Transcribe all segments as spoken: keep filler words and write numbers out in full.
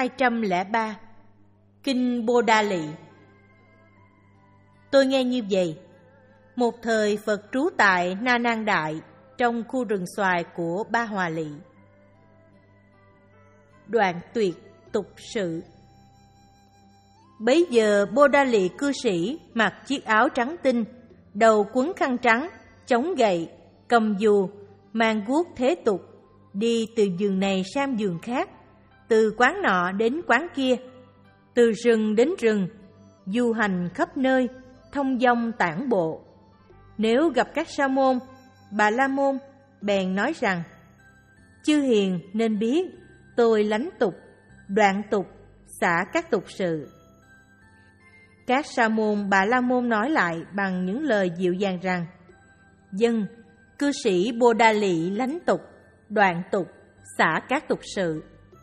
hai trăm lẻ ba. Kinh Bồ Đà Lị. Tôi nghe như vậy. Một thời Phật trú tại Na Nan Đại, trong khu rừng xoài của Ba Hòa Lị. Đoạn tuyệt tục sự. Bấy giờ Bồ Đà Lị cư sĩ mặc chiếc áo trắng tinh, đầu quấn khăn trắng, chống gậy, cầm dù, mang guốc thế tục, đi từ giường này sang giường khác, từ quán nọ đến quán kia, từ rừng đến rừng, du hành khắp nơi, thông dong tản bộ. Nếu gặp các sa môn, bà la môn, bèn nói rằng: chư hiền nên biết, tôi lánh tục, đoạn tục, xả các tục sự. Các sa môn, bà la môn nói lại bằng những lời dịu dàng rằng: dân, cư sĩ Bồ Đà Lị lánh tục, đoạn tục, xả các tục sự.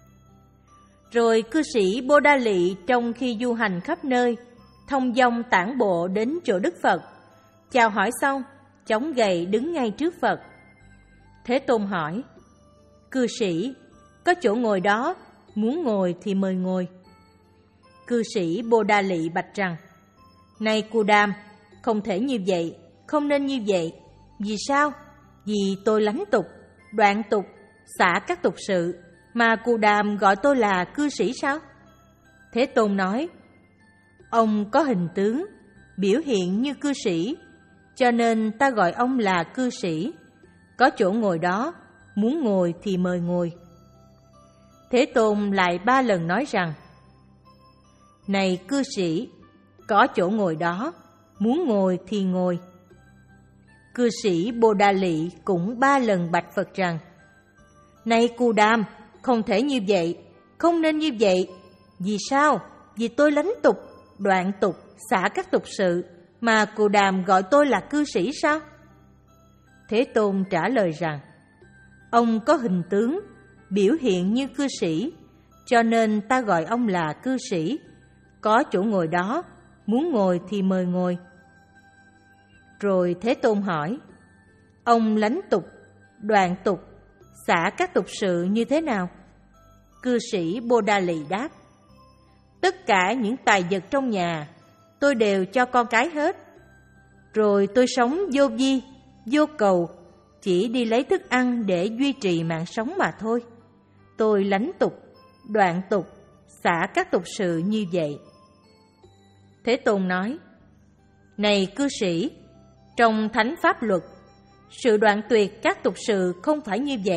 Rồi cư sĩ Bồ Đà Lị trong khi du hành khắp nơi, thông dong tản bộ đến chỗ Đức Phật, chào hỏi xong, chống gậy đứng ngay trước Phật. Thế Tôn hỏi: cư sĩ, có chỗ ngồi đó, muốn ngồi thì mời ngồi. Cư sĩ Bồ Đà Lị bạch rằng: này Cù Đàm, không thể như vậy, không nên như vậy. Vì sao? Vì tôi lánh tục, đoạn tục, xả các tục sự, mà Cù Đàm gọi tôi là cư sĩ sao? Thế Tôn nói: ông có hình tướng, biểu hiện như cư sĩ, cho nên ta gọi ông là cư sĩ. Có chỗ ngồi đó, muốn ngồi thì mời ngồi. Thế Tôn lại ba lần nói rằng: này cư sĩ, có chỗ ngồi đó, muốn ngồi thì ngồi. Cư sĩ Bồ Đà Lị cũng ba lần bạch Phật rằng: này Cù Đàm, không thể như vậy, không nên như vậy. Vì sao? Vì tôi lánh tục, đoạn tục, xả các tục sự, mà Cù Đàm gọi tôi là cư sĩ sao? Thế Tôn trả lời rằng: ông có hình tướng, biểu hiện như cư sĩ, cho nên ta gọi ông là cư sĩ. Có chỗ ngồi đó, muốn ngồi thì mời ngồi. Rồi Thế Tôn hỏi: ông lánh tục, đoạn tục, xả các tục sự như thế nào? Cư sĩ Bồ Đà Lị đáp: tất cả những tài vật trong nhà tôi đều cho con cái hết. Rồi tôi sống vô vi, vô cầu, chỉ đi lấy thức ăn để duy trì mạng sống mà thôi. Tôi lánh tục, đoạn tục, xả các tục sự như vậy. Thế Tôn nói: này cư sĩ, trong thánh pháp luật, sự đoạn tuyệt các tục sự không phải như vậy.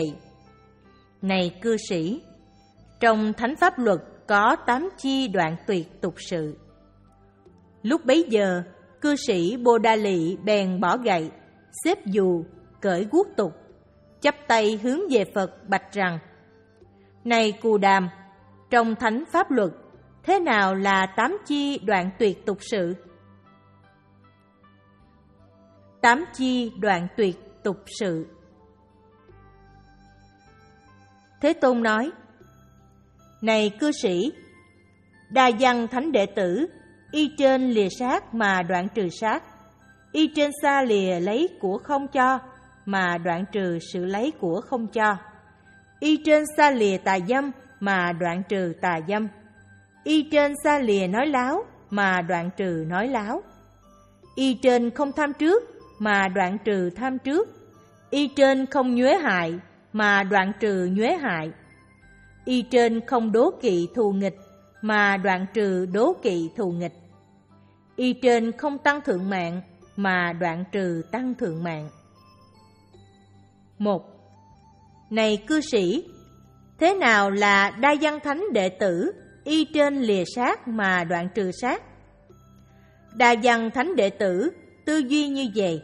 Này cư sĩ, trong thánh pháp luật có tám chi đoạn tuyệt tục sự. Lúc bấy giờ, cư sĩ Bồ Đà Lị bèn bỏ gậy, xếp dù, cởi guốc tục, chắp tay hướng về Phật bạch rằng: này Cù Đàm, trong thánh pháp luật, thế nào là tám chi đoạn tuyệt tục sự? Tám chi đoạn tuyệt tục sự. Thế Tôn nói: này cư sĩ, đa văn thánh đệ tử, y trên lìa sát mà đoạn trừ sát, y trên xa lìa lấy của không cho mà đoạn trừ sự lấy của không cho, y trên xa lìa tà dâm mà đoạn trừ tà dâm, y trên xa lìa nói láo mà đoạn trừ nói láo, y trên không tham trước mà đoạn trừ tham trước, y trên không nhuế hại mà đoạn trừ nhuế hại, y trên không đố kỵ thù nghịch mà đoạn trừ đố kỵ thù nghịch, y trên không tăng thượng mạng mà đoạn trừ tăng thượng mạng. Một. Này cư sĩ, thế nào là đa văn thánh đệ tử y trên lìa sát mà đoạn trừ sát? Đa văn thánh đệ tử tư duy như vậy: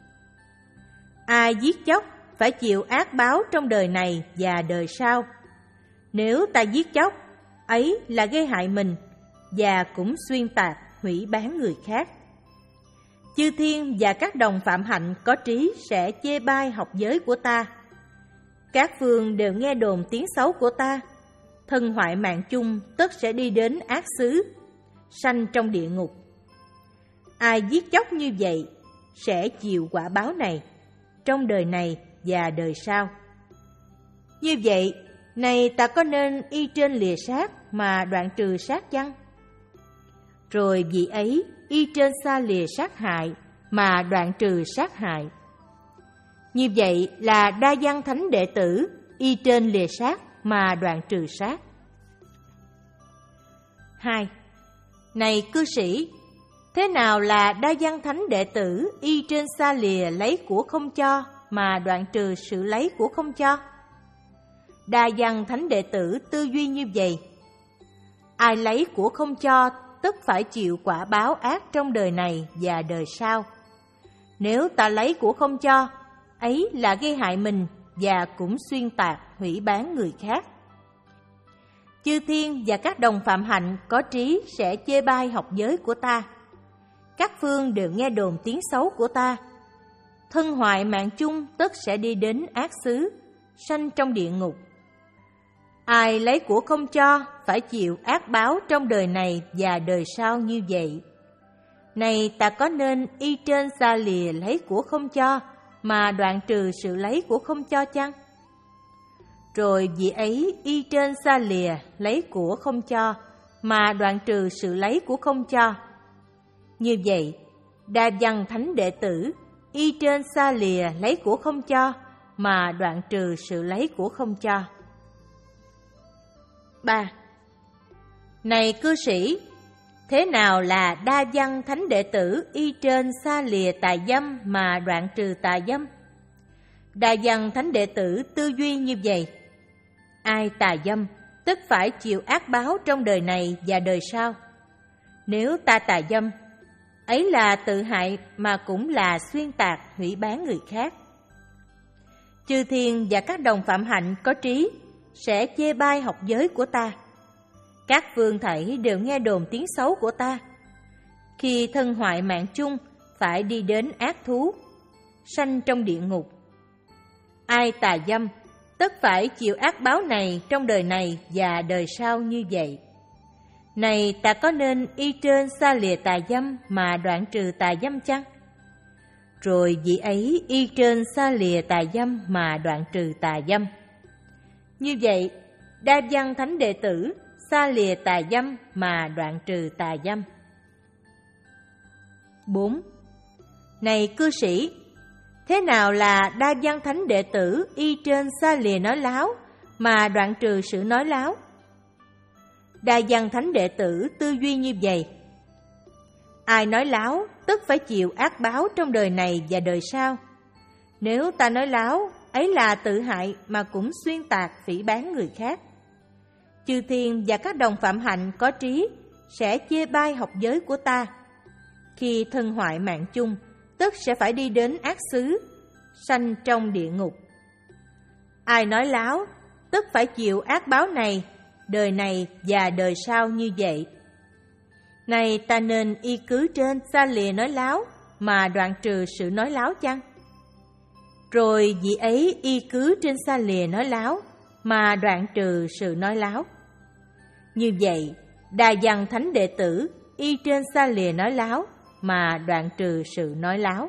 ai giết chóc phải chịu ác báo trong đời này và đời sau. Nếu ta giết chóc, ấy là gây hại mình và cũng xuyên tạc, hủy báng người khác. Chư thiên và các đồng phạm hạnh có trí sẽ chê bai học giới của ta. Các phương đều nghe đồn tiếng xấu của ta. Thân hoại mạng chung tất sẽ đi đến ác xứ, sanh trong địa ngục. Ai giết chóc như vậy sẽ chịu quả báo này trong đời này và đời sau. Như vậy, Này ta có nên y trên lìa sát mà đoạn trừ sát chăng? Rồi vị ấy y trên xa lìa sát hại mà đoạn trừ sát hại. Như vậy là đa văn thánh đệ tử y trên lìa sát mà đoạn trừ sát. Hai. Này cư sĩ, thế nào là đa văn thánh đệ tử y trên xa lìa lấy của không cho mà đoạn trừ sự lấy của không cho? Đa văn thánh đệ tử tư duy như vậy: ai lấy của không cho tức phải chịu quả báo ác trong đời này và đời sau. Nếu ta lấy của không cho, ấy là gây hại mình và cũng xuyên tạc, hủy báng người khác. Chư thiên và các đồng phạm hạnh có trí sẽ chê bai học giới của ta. Các phương đều nghe đồn tiếng xấu của ta. Thân hoại mạng chung tất sẽ đi đến ác xứ, sanh trong địa ngục. Ai lấy của không cho phải chịu ác báo trong đời này và đời sau như vậy. Này ta có nên y trên xa lìa lấy của không cho mà đoạn trừ sự lấy của không cho chăng? Rồi vị ấy y trên xa lìa lấy của không cho mà đoạn trừ sự lấy của không cho. Như vậy, đa văn thánh đệ tử y trên xa lìa lấy của không cho mà đoạn trừ sự lấy của không cho. Ba. Này cư sĩ, thế nào là đa văn thánh đệ tử y trên xa lìa tà dâm mà đoạn trừ tà dâm? Đa văn thánh đệ tử tư duy như vậy: ai tà dâm tức phải chịu ác báo trong đời này và đời sau. Nếu ta tà dâm, ấy là tự hại mà cũng là xuyên tạc, hủy báng người khác. Chư thiên và các đồng phạm hạnh có trí sẽ chê bai học giới của ta. Các phương thảy đều nghe đồn tiếng xấu của ta. Khi thân hoại mạng chung phải đi đến ác thú, sanh trong địa ngục. Ai tà dâm tất phải chịu ác báo này trong đời này và đời sau như vậy. Này ta có nên y trên xa lìa tà dâm mà đoạn trừ tà dâm chăng? Rồi vị ấy y trên xa lìa tà dâm mà đoạn trừ tà dâm. Như vậy, đa văn thánh đệ tử xa lìa tà dâm mà đoạn trừ tà dâm. Bốn. Này cư sĩ, thế nào là đa văn thánh đệ tử y trên xa lìa nói láo mà đoạn trừ sự nói láo? Đa văn thánh đệ tử tư duy như vậy: ai nói láo tức phải chịu ác báo trong đời này và đời sau. Nếu ta nói láo, ấy là tự hại mà cũng xuyên tạc, phỉ báng người khác. Chư thiên và các đồng phạm hạnh có trí sẽ chê bai học giới của ta. Khi thân hoại mạng chung, tức sẽ phải đi đến ác xứ, sanh trong địa ngục. Ai nói láo, tức phải chịu ác báo này, đời này và đời sau như vậy. Này ta nên y cứ trên xa lìa nói láo mà đoạn trừ sự nói láo chăng? Rồi vị ấy y cứ trên xa lìa nói láo mà đoạn trừ sự nói láo. Như vậy, đa văn thánh đệ tử y trên xa lìa nói láo mà đoạn trừ sự nói láo.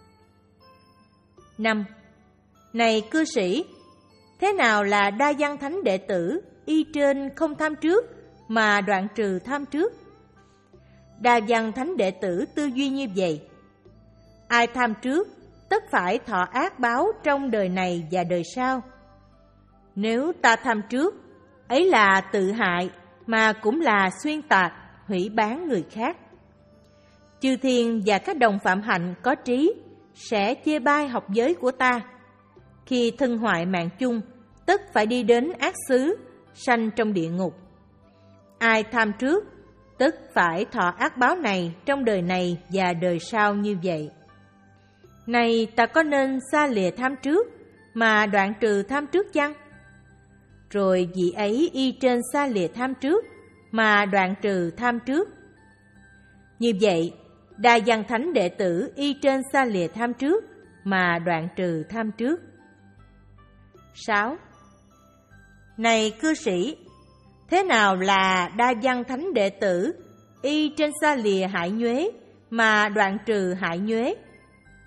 Năm. Này cư sĩ, thế nào là đa văn thánh đệ tử y trên không tham trước mà đoạn trừ tham trước? Đa văn thánh đệ tử tư duy như vậy: ai tham trước tất phải thọ ác báo trong đời này và đời sau. Nếu ta tham trước, ấy là tự hại mà cũng là xuyên tạc, hủy báng người khác. Chư thiên và các đồng phạm hạnh có trí sẽ chê bai học giới của ta. Khi thân hoại mạng chung, tức phải đi đến ác xứ, sanh trong địa ngục. Ai tham trước, tức phải thọ ác báo này trong đời này và đời sau như vậy. Này ta có nên xa lìa tham trước mà đoạn trừ tham trước chăng? Rồi vị ấy y trên xa lìa tham trước mà đoạn trừ tham trước. Như vậy, đa văn thánh đệ tử y trên xa lìa tham trước mà đoạn trừ tham trước. Sáu. Này cư sĩ, thế nào là đa văn thánh đệ tử y trên xa lìa hại nhuế mà đoạn trừ hại nhuế?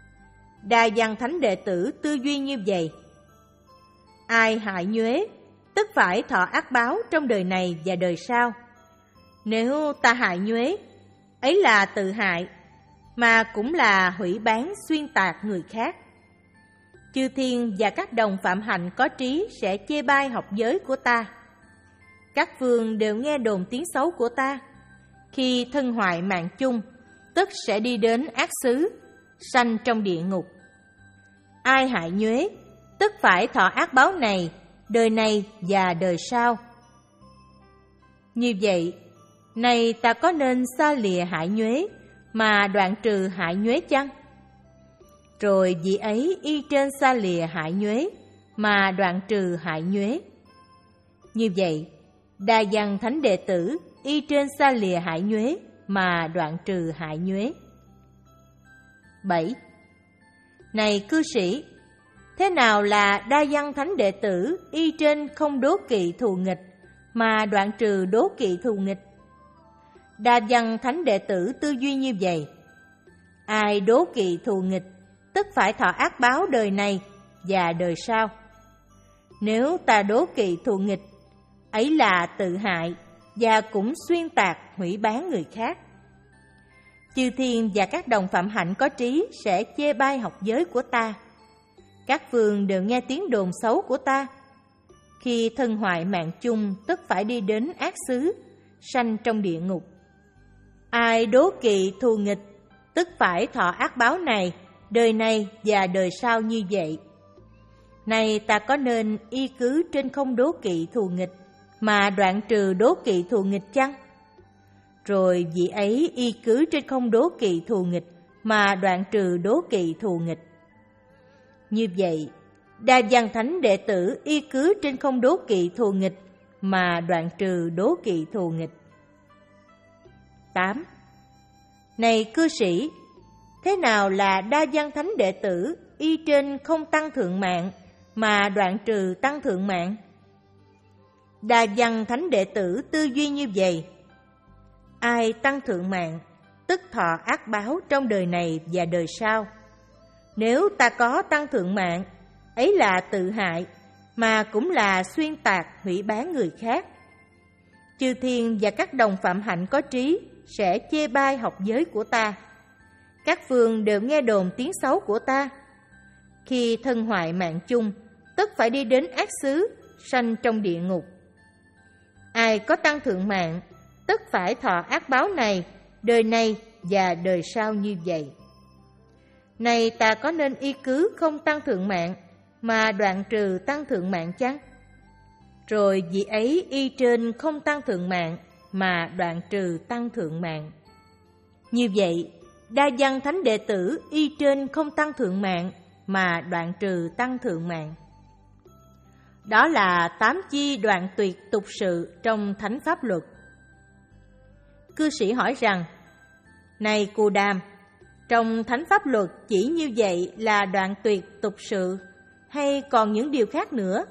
Đa văn thánh đệ tử tư duy như vậy: ai hại nhuế, tức tức phải thọ ác báo trong đời này và đời sau. Nếu ta hại nhuế, ấy là tự hại, mà cũng là hủy báng xuyên tạc người khác. Chư thiên và các đồng phạm hạnh có trí sẽ chê bai học giới của ta. Các vương đều nghe đồn tiếng xấu của ta. Khi thân hoại mạng chung, tức sẽ đi đến ác xứ, sanh trong địa ngục. Ai hại nhuế, tức phải thọ ác báo này, đời này và đời sau. Như vậy, này ta có nên xa lìa hại nhuế mà đoạn trừ hại nhuế chăng? Rồi vị ấy y trên xa lìa hại nhuế mà đoạn trừ hại nhuế. Như vậy, Đa Văn Thánh Đệ Tử y trên xa lìa hại nhuế mà đoạn trừ hại nhuế. bảy. Này cư sĩ, thế nào là Đa Văn Thánh Đệ Tử y trên không đố kỵ thù nghịch mà đoạn trừ đố kỵ thù nghịch? Đa Văn Thánh Đệ Tử tư duy như vậy: ai đố kỵ thù nghịch, tức phải thọ ác báo đời này và đời sau. Nếu ta đố kỵ thù nghịch, ấy là tự hại và cũng xuyên tạc hủy báng người khác. Chư thiên và các đồng phạm hạnh có trí sẽ chê bai học giới của ta. Các vương đều nghe tiếng đồn xấu của ta. Khi thân hoại mạng chung, tức phải đi đến ác xứ, sanh trong địa ngục. Ai đố kỵ thù nghịch, tức phải thọ ác báo này, đời này và đời sau như vậy. Này ta có nên y cứ trên không đố kỵ thù nghịch mà đoạn trừ đố kỵ thù nghịch chăng? Rồi vị ấy y cứ trên không đố kỵ thù nghịch mà đoạn trừ đố kỵ thù nghịch. Như vậy, Đa Văn Thánh Đệ Tử y cứ trên không đố kỵ thù nghịch mà đoạn trừ đố kỵ thù nghịch. tám. Này cư sĩ, thế nào là Đa Văn Thánh Đệ Tử y trên không tăng thượng mạng mà đoạn trừ tăng thượng mạng? Đa Văn Thánh Đệ Tử tư duy như vậy: ai tăng thượng mạng, tức thọ ác báo trong đời này và đời sau. Nếu ta có tăng thượng mạng, ấy là tự hại, mà cũng là xuyên tạc hủy báng người khác. Chư thiên và các đồng phạm hạnh có trí sẽ chê bai học giới của ta. Các vương đều nghe đồn tiếng xấu của ta. Khi thân hoại mạng chung, tức phải đi đến ác xứ, sanh trong địa ngục. Ai có tăng thượng mạng, tức phải thọ ác báo này, đời này và đời sau như vậy. Này ta có nên y cứ không tăng thượng mạng mà đoạn trừ tăng thượng mạng chăng? Rồi vị ấy y trên không tăng thượng mạng mà đoạn trừ tăng thượng mạng. Như vậy, Đa Văn Thánh Đệ Tử y trên không tăng thượng mạng mà đoạn trừ tăng thượng mạng. Đó là tám chi đoạn tuyệt tục sự trong Thánh Pháp Luật. Cư sĩ hỏi rằng: này Cù Đàm, trong Thánh Pháp Luật chỉ như vậy là đoạn tuyệt tục sự, hay còn những điều khác nữa?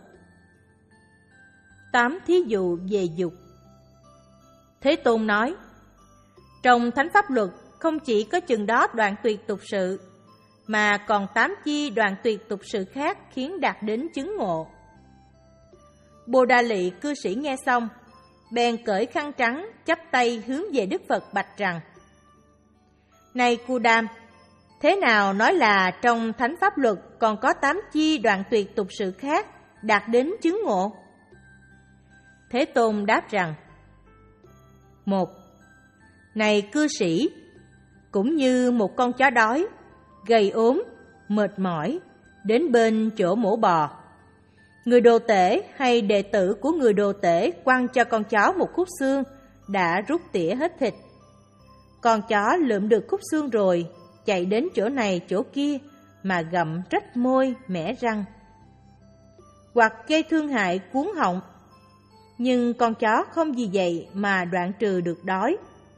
Tám thí dụ về dục. Thế Tôn nói: trong Thánh Pháp Luật không chỉ có chừng đó đoạn tuyệt tục sự, mà còn tám chi đoạn tuyệt tục sự khác khiến đạt đến chứng ngộ. Bồ Đà Lị cư sĩ nghe xong, bèn cởi khăn trắng, chắp tay hướng về Đức Phật bạch rằng: này Cù Đàm, thế nào nói là trong Thánh Pháp Luật còn có tám chi đoạn tuyệt tục sự khác đạt đến chứng ngộ? Thế Tôn đáp rằng: một. Này cư sĩ, cũng như một con chó đói, gầy ốm, mệt mỏi, đến bên chỗ mổ bò, người đồ tể hay đệ tử của người đồ tể quăng cho con chó một khúc xương đã rút tỉa hết thịt. Con chó lượm được khúc xương rồi, chạy đến chỗ này chỗ kia mà gặm rách môi, mẻ răng, hoặc gây thương hại cuốn họng. Nhưng con chó không vì vậy mà đoạn trừ được đói.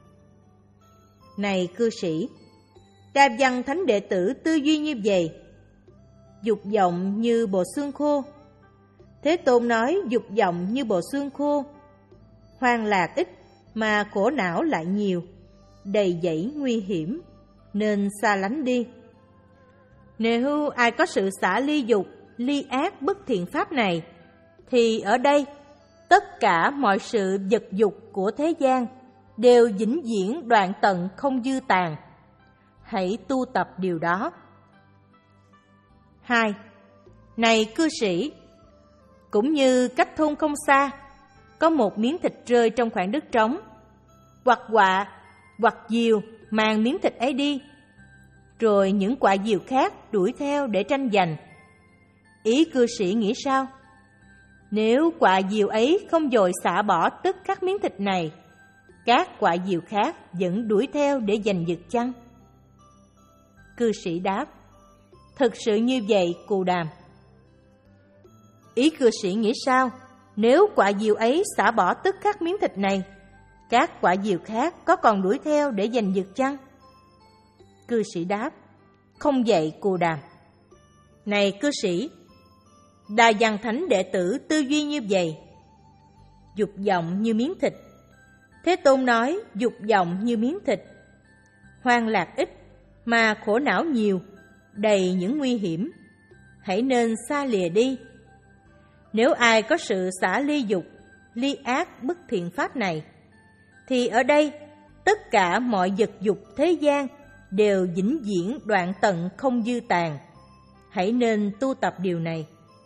Này cư sĩ, Đa Văn Thánh Đệ Tử tư duy như vậy: dục vọng như bộ xương khô. Thế Tôn nói dục vọng như bộ xương khô, hoang lạc ít mà khổ não lại nhiều, đầy dẫy nguy hiểm, nên xa lánh đi. Nếu ai có sự xả ly dục, ly ác bất thiện pháp này, thì ở đây tất cả mọi sự vật dục của thế gian đều vĩnh viễn đoạn tận không dư tàn. Hãy tu tập điều đó. Hai. Này cư sĩ, cũng như cách thôn không xa, có một miếng thịt rơi trong khoảng đất trống, hoặc quạ, hoặc diều mang miếng thịt ấy đi, rồi những quạ diều khác đuổi theo để tranh giành. Ý cư sĩ nghĩ sao? Nếu quạ diều ấy không dội xả bỏ tất các miếng thịt này, các quạ diều khác vẫn đuổi theo để giành giật chăng? Cư sĩ đáp: thực sự như vậy, Cù Đàm. Ý cư sĩ nghĩ sao? Nếu quạ diều ấy xả bỏ tất các miếng thịt này, các quạ diều khác có còn đuổi theo để giành giật chăng? Cư sĩ đáp: không vậy, Cù Đàm. Này cư sĩ, Đà Văn Thánh đệ tử tư duy như vậy: dục vọng như miếng thịt. Thế Tôn nói dục vọng như miếng thịt, hoang lạc ít mà khổ não nhiều, đầy những nguy hiểm, hãy nên xa lìa đi. Nếu ai có sự xả ly dục, ly ác bất thiện pháp này, thì ở đây tất cả mọi vật dục thế gian đều vĩnh viễn đoạn tận không dư tàn. Hãy nên tu tập điều này.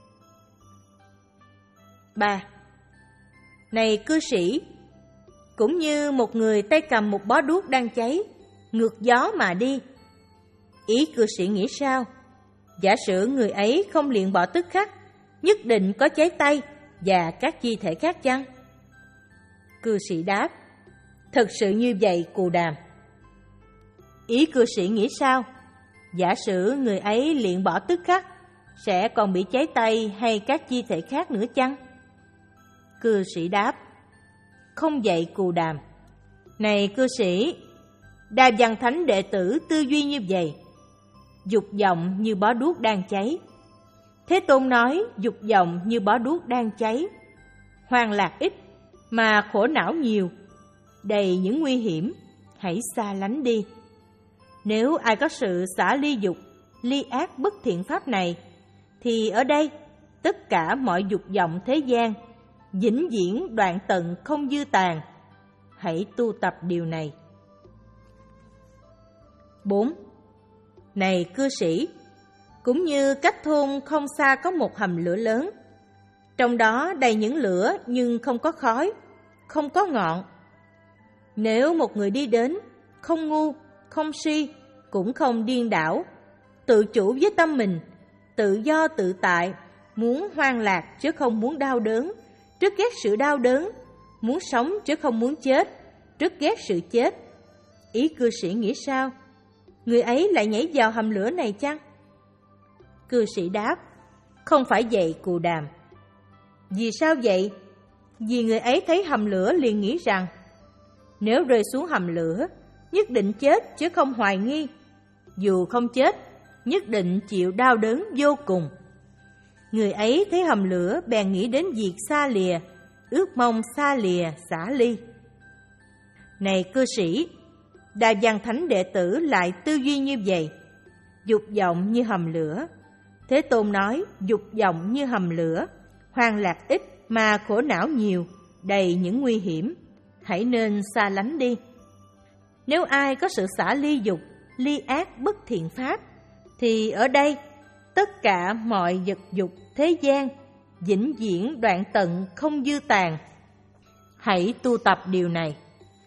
Ba. Này cư sĩ, cũng như một người tay cầm một bó đuốc đang cháy, ngược gió mà đi. Ý cư sĩ nghĩ sao? Giả sử người ấy không liền bỏ tức khắc, nhất định có cháy tay và các chi thể khác chăng? Cư sĩ đáp: thật sự như vậy, Cù Đàm. Ý cư sĩ nghĩ sao? Giả sử người ấy liền bỏ tức khắc, sẽ còn bị cháy tay hay các chi thể khác nữa chăng? Cư sĩ đáp: không vậy, Cù Đàm. Này cư sĩ, Đà Văn Thánh đệ tử tư duy như vậy: dục vọng như bó đuốc đang cháy. Thế Tôn nói dục vọng như bó đuốc đang cháy, hoang lạc ít mà khổ não nhiều, đầy những nguy hiểm, hãy xa lánh đi. Nếu ai có sự xả ly dục, ly ác bất thiện pháp này, thì ở đây tất cả mọi dục vọng thế gian vĩnh viễn đoạn tận không dư tàn. Hãy tu tập điều này. Bốn. Này cư sĩ, cũng như cách thôn không xa có một hầm lửa lớn, trong đó đầy những lửa nhưng không có khói, không có ngọn. Nếu một người đi đến, không ngu, không si, cũng không điên đảo, tự chủ với tâm mình, tự do tự tại, muốn hoang lạc chứ không muốn đau đớn, rất ghét sự đau đớn, muốn sống chứ không muốn chết, rất ghét sự chết. Ý cư sĩ nghĩ sao? Người ấy lại nhảy vào hầm lửa này chăng? Cư sĩ đáp: không phải vậy, Cù Đàm. Vì sao vậy? Vì người ấy thấy hầm lửa liền nghĩ rằng nếu rơi xuống hầm lửa, nhất định chết chứ không hoài nghi. Dù không chết, nhất định chịu đau đớn vô cùng. Người ấy thấy hầm lửa bèn nghĩ đến việc xa lìa, ước mong xa lìa xả ly. Này cư sĩ, Đà Văn Thánh đệ tử lại tư duy như vậy: dục vọng như hầm lửa. Thế Tôn nói dục vọng như hầm lửa, hoang lạc ít mà khổ não nhiều, đầy những nguy hiểm, hãy nên xa lánh đi. Nếu ai có sự xả ly dục, ly ác bất thiện pháp, thì ở đây tất cả mọi vật dục thế gian vĩnh viễn đoạn tận không dư tàn. Hãy tu tập điều này.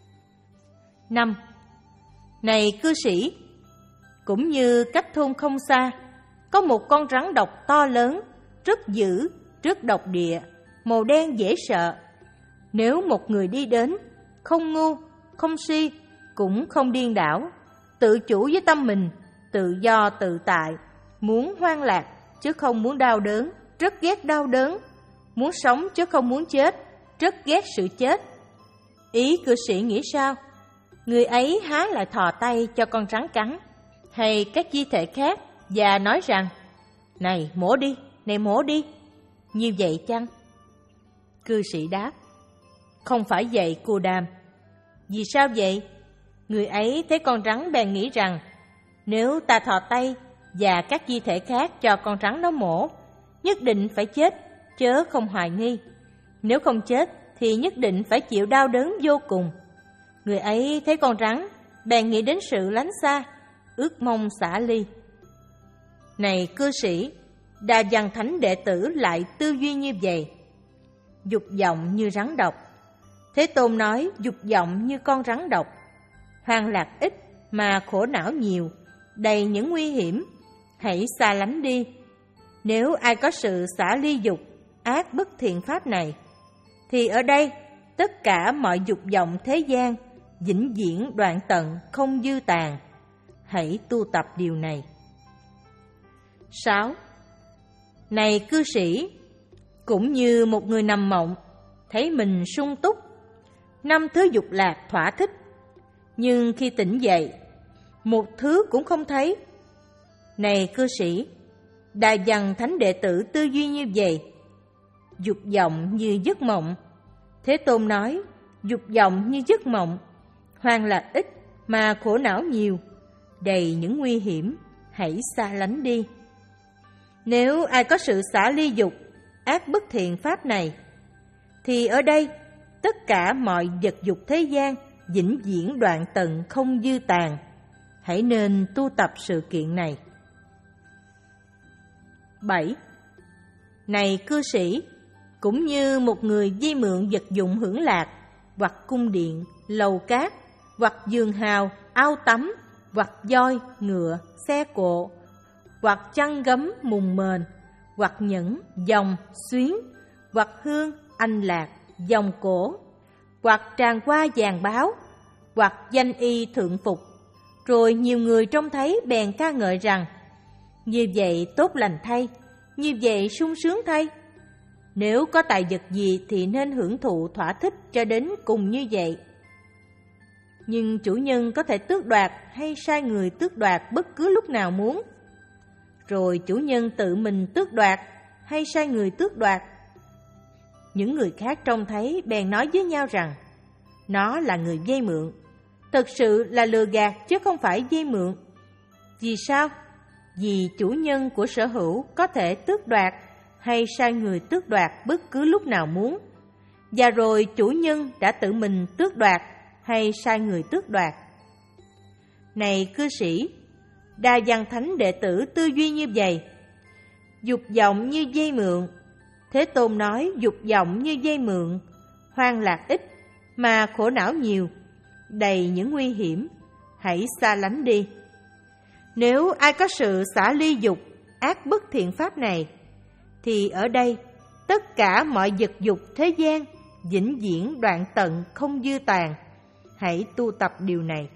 Năm. Này cư sĩ, cũng như cách thôn không xa, có một con rắn độc to lớn, rất dữ, rất độc địa, màu đen dễ sợ. Nếu một người đi đến, không ngu, không si, cũng không điên đảo, tự chủ với tâm mình, tự do tự tại, muốn hoang lạc chứ không muốn đau đớn, rất ghét đau đớn, muốn sống chứ không muốn chết, rất ghét sự chết. Ý cư sĩ nghĩ sao? Người ấy há lại thò tay cho con rắn cắn, hay các chi thể khác, và nói rằng: này mổ đi, này mổ đi. Như vậy chăng? Cư sĩ đáp: không phải vậy, Cù Đàm. Vì sao vậy? Người ấy thấy con rắn bèn nghĩ rằng nếu ta thò tay và các chi thể khác cho con rắn nó mổ, nhất định phải chết, chớ không hoài nghi. Nếu không chết thì nhất định phải chịu đau đớn vô cùng. Người ấy thấy con rắn, bèn nghĩ đến sự lánh xa, ước mong xả ly. Này cư sĩ, Đa Văn Thánh đệ tử lại tư duy như vậy. Dục vọng như rắn độc. Thế Tôn nói dục vọng như con rắn độc. Hoang lạc ít mà khổ não nhiều, đầy những nguy hiểm, hãy xa lánh đi. Nếu ai có sự xả ly dục, ác bất thiện pháp này, thì ở đây tất cả mọi dục vọng thế gian vĩnh viễn đoạn tận, không dư tàn. Hãy tu tập điều này. sáu. Này cư sĩ, cũng như một người nằm mộng, thấy mình sung túc, năm thứ dục lạc thỏa thích, nhưng khi tỉnh dậy, một thứ cũng không thấy. Này cư sĩ, Đa Văn Thánh đệ tử tư duy như vậy. Dục vọng như giấc mộng. Thế Tôn nói dục vọng như giấc mộng, hoang lạc ít mà khổ não nhiều, đầy những nguy hiểm, hãy xa lánh đi. Nếu ai có sự xả ly dục, ác bất thiện pháp này, thì ở đây tất cả mọi vật dục thế gian vĩnh viễn đoạn tận, không dư tàn. Hãy nên tu tập sự kiện này. bảy. Này cư sĩ, cũng như một người vay mượn vật dụng hưởng lạc, hoặc cung điện, lầu cát, hoặc giường hào, ao tắm, hoặc voi, ngựa, xe cộ, hoặc chăn gấm mùng mền, hoặc nhẫn, vòng, xuyến, hoặc hương, anh lạc, vòng cổ, hoặc tràng hoa vàng báo, hoặc danh y thượng phục. Rồi nhiều người trông thấy bèn ca ngợi rằng, như vậy tốt lành thay, như vậy sung sướng thay. Nếu có tài vật gì thì nên hưởng thụ thỏa thích cho đến cùng như vậy. Nhưng chủ nhân có thể tước đoạt hay sai người tước đoạt bất cứ lúc nào muốn. Rồi chủ nhân tự mình tước đoạt hay sai người tước đoạt. Những người khác trông thấy bèn nói với nhau rằng, nó là người vay mượn. Thực sự là lừa gạt chứ không phải vay mượn. Vì sao? Vì chủ nhân của sở hữu có thể tước đoạt hay sai người tước đoạt bất cứ lúc nào muốn. Và rồi chủ nhân đã tự mình tước đoạt hay sai người tước đoạt. Này cư sĩ, Đa Văn Thánh đệ tử tư duy như vậy. Dục vọng như vay mượn. Thế Tôn nói dục vọng như vay mượn, hoang lạc ít mà khổ não nhiều, đầy những nguy hiểm, hãy xa lánh đi. Nếu ai có sự xả ly dục, ác bất thiện pháp này, thì ở đây tất cả mọi vật dục thế gian vĩnh viễn đoạn tận, không dư tàn. Hãy tu tập điều này.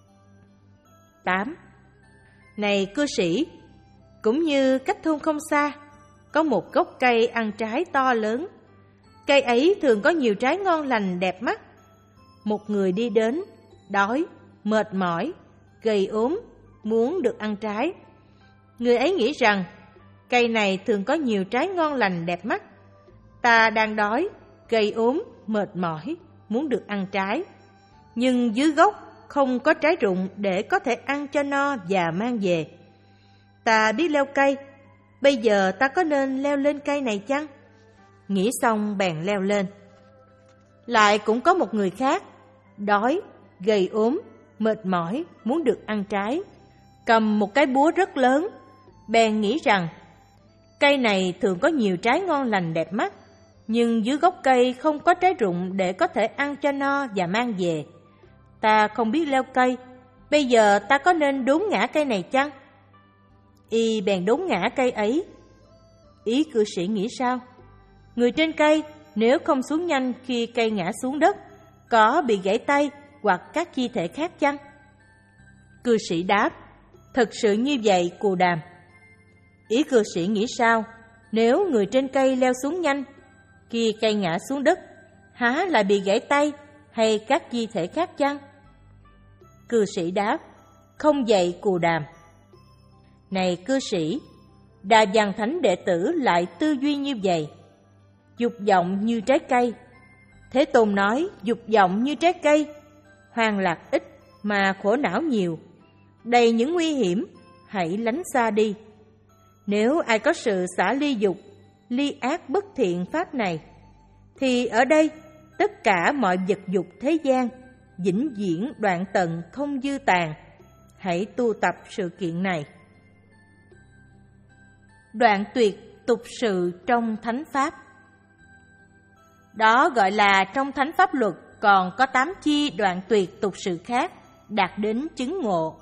tám. Này cư sĩ, cũng như cách thôn không xa, có một gốc cây ăn trái to lớn. Cây ấy thường có nhiều trái ngon lành đẹp mắt. Một người đi đến, đói, mệt mỏi, gầy ốm, muốn được ăn trái. Người ấy nghĩ rằng, cây này thường có nhiều trái ngon lành đẹp mắt. Ta đang đói, gầy ốm, mệt mỏi, muốn được ăn trái. Nhưng dưới gốc không có trái rụng để có thể ăn cho no và mang về. Ta biết leo cây, bây giờ ta có nên leo lên cây này chăng? Nghĩ xong bèn leo lên. Lại cũng có một người khác, đói, gầy ốm, mệt mỏi, muốn được ăn trái. Cầm một cái búa rất lớn, bèn nghĩ rằng, cây này thường có nhiều trái ngon lành đẹp mắt, nhưng dưới gốc cây không có trái rụng để có thể ăn cho no và mang về. Ta không biết leo cây, bây giờ ta có nên đốn ngã cây này chăng? Y bèn đốn ngã cây ấy. Ý cư sĩ nghĩ sao? Người trên cây nếu không xuống nhanh khi cây ngã xuống đất, có bị gãy tay hoặc các chi thể khác chăng? Cư sĩ đáp, thật sự như vậy Cù Đàm. Ý cư sĩ nghĩ sao? Nếu người trên cây leo xuống nhanh, khi cây ngã xuống đất, há lại bị gãy tay hay các chi thể khác chăng? Cư sĩ đáp, không vậy Cù Đàm. Này cư sĩ, Đa Văn Thánh đệ tử lại tư duy như vậy. Dục vọng như trái cây. Thế Tôn nói dục vọng như trái cây, hoang lạc ít mà khổ não nhiều, đầy những nguy hiểm, hãy lánh xa đi. Nếu ai có sự xả ly dục, ly ác bất thiện pháp này, thì ở đây tất cả mọi vật dục thế gian vĩnh viễn đoạn tận không dư tàn. Hãy tu tập sự kiện này. Đoạn tuyệt tục sự trong thánh pháp. Đó gọi là trong thánh pháp luật còn có tám chi đoạn tuyệt tục sự khác đạt đến chứng ngộ.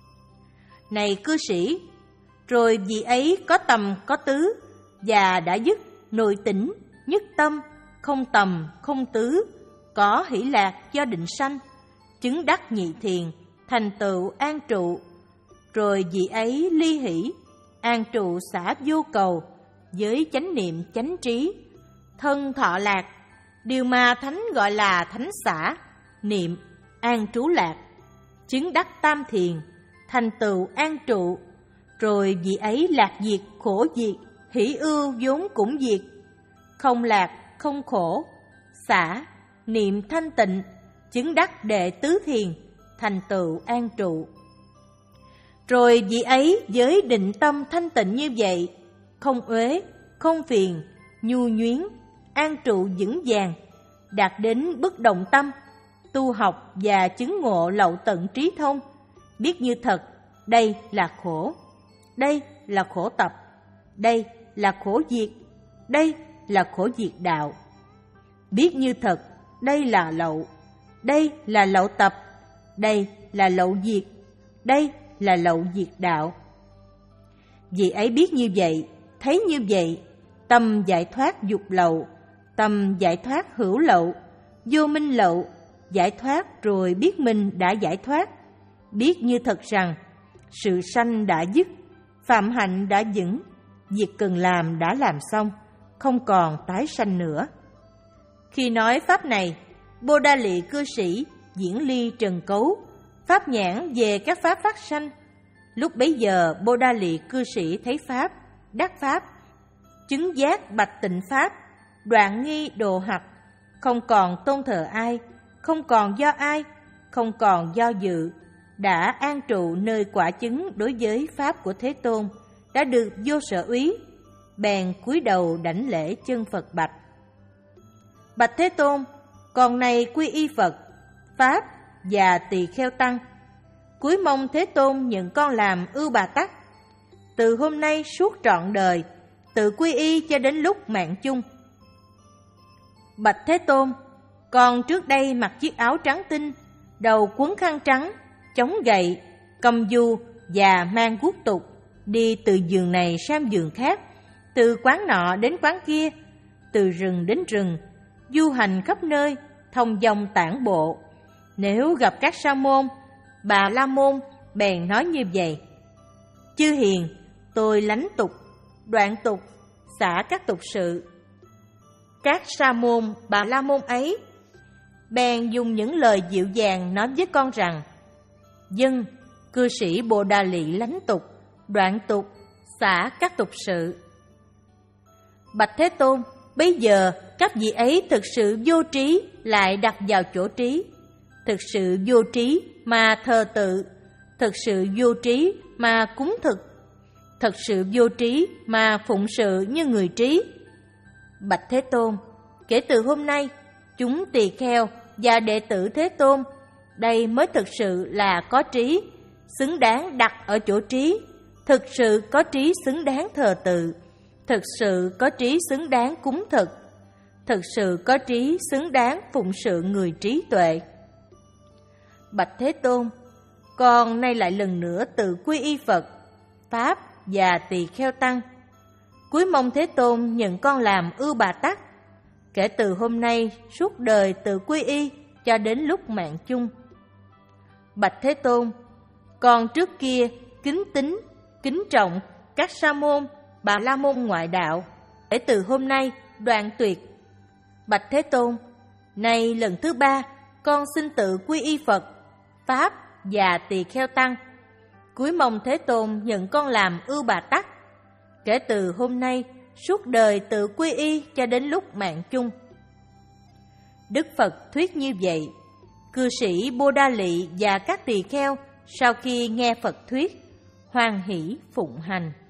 Này cư sĩ, rồi vị ấy có tầm có tứ và đã dứt nội tỉnh, nhất tâm, không tầm, không tứ, có hỷ lạc do định sanh, chứng đắc nhị thiền, thành tựu an trụ. Rồi vị ấy ly hỷ, an trụ xả vô cầu, với chánh niệm chánh trí, thân thọ lạc, điều mà thánh gọi là thánh xả, niệm, an trú lạc, chứng đắc tam thiền, thành tựu an trụ. Rồi vị ấy lạc diệt khổ diệt, hỷ ưu vốn cũng diệt, không lạc không khổ, xả, niệm thanh tịnh, chứng đắc đệ tứ thiền, thành tựu an trụ. Rồi vị ấy với định tâm thanh tịnh như vậy, không uế, không phiền, nhu nhuyến, an trụ vững vàng, đạt đến bất động tâm, tu học và chứng ngộ lậu tận trí thông, biết như thật, đây là khổ, đây là khổ tập, đây là khổ diệt, đây là khổ diệt đạo. Biết như thật, đây là lậu, đây là lậu tập, đây là lậu diệt, đây là lậu diệt đạo. Vì ấy biết như vậy, thấy như vậy, tâm giải thoát dục lậu, tâm giải thoát hữu lậu, vô minh lậu, giải thoát rồi biết mình đã giải thoát, biết như thật rằng sự sanh đã dứt, phạm hạnh đã vững, việc cần làm đã làm xong, không còn tái sanh nữa. Khi nói pháp này, Bồ Đà Lị cư sĩ diễn ly trần cấu, pháp nhãn về các pháp phát sanh. Lúc bấy giờ Bồ Đà Lị cư sĩ thấy pháp, đắc pháp, chứng giác bạch tịnh pháp, đoạn nghi đồ hặc, không còn tôn thờ ai, không còn do ai, không còn do dự, đã an trụ nơi quả chứng đối với pháp của Thế Tôn, đã được vô sở úy, bèn cúi đầu đảnh lễ chân Phật bạch: Bạch Thế Tôn, còn này quy y Phật, Pháp và tỳ kheo tăng, cúi mong Thế Tôn nhận con làm ưu bà tắc. Từ hôm nay suốt trọn đời, tự quy y cho đến lúc mạng chung. Bạch Thế Tôn, con trước đây mặc chiếc áo trắng tinh, đầu quấn khăn trắng, chống gậy, cầm du và mang guốc tục, đi từ giường này sang giường khác, từ quán nọ đến quán kia, từ rừng đến rừng, du hành khắp nơi, thông dong tản bộ. Nếu gặp các sa môn, bà la môn bèn nói như vậy: Chư hiền, tôi lánh tục, đoạn tục, xả các tục sự. Các sa môn, bà la môn ấy bèn dùng những lời dịu dàng nói với con rằng: Dân, cư sĩ Bồ Đà Lị lánh tục, đoạn tục, xả các tục sự. Bạch Thế Tôn, bây giờ các vị ấy thực sự vô trí lại đặt vào chỗ trí, thực sự vô trí mà thờ tự, thực sự vô trí mà cúng thực, thực sự vô trí mà phụng sự như người trí. Bạch Thế Tôn, kể từ hôm nay, chúng tỳ kheo và đệ tử Thế Tôn, đây mới thực sự là có trí, xứng đáng đặt ở chỗ trí, thực sự có trí xứng đáng thờ tự, thực sự có trí xứng đáng cúng thực, thực sự có trí xứng đáng phụng sự người trí tuệ. Bạch Thế Tôn, con nay lại lần nữa tự quy y Phật, Pháp và tỳ kheo tăng, cúi mong Thế Tôn nhận con làm ưu bà tắc. Kể từ hôm nay suốt đời tự quy y cho đến lúc mạng chung. Bạch Thế Tôn, con trước kia kính tín, kính trọng các sa môn, bà la môn ngoại đạo, kể từ hôm nay đoạn tuyệt. Bạch Thế Tôn, nay lần thứ ba con xin tự quy y Phật, Pháp và tỳ kheo tăng, cúi mong Thế Tôn nhận con làm ưu bà tắc. Kể từ hôm nay suốt đời tự quy y cho đến lúc mạng chung. Đức Phật thuyết như vậy. Cư sĩ Bồ Đà Lị và các tỳ kheo sau khi nghe Phật thuyết, hoan hỷ phụng hành.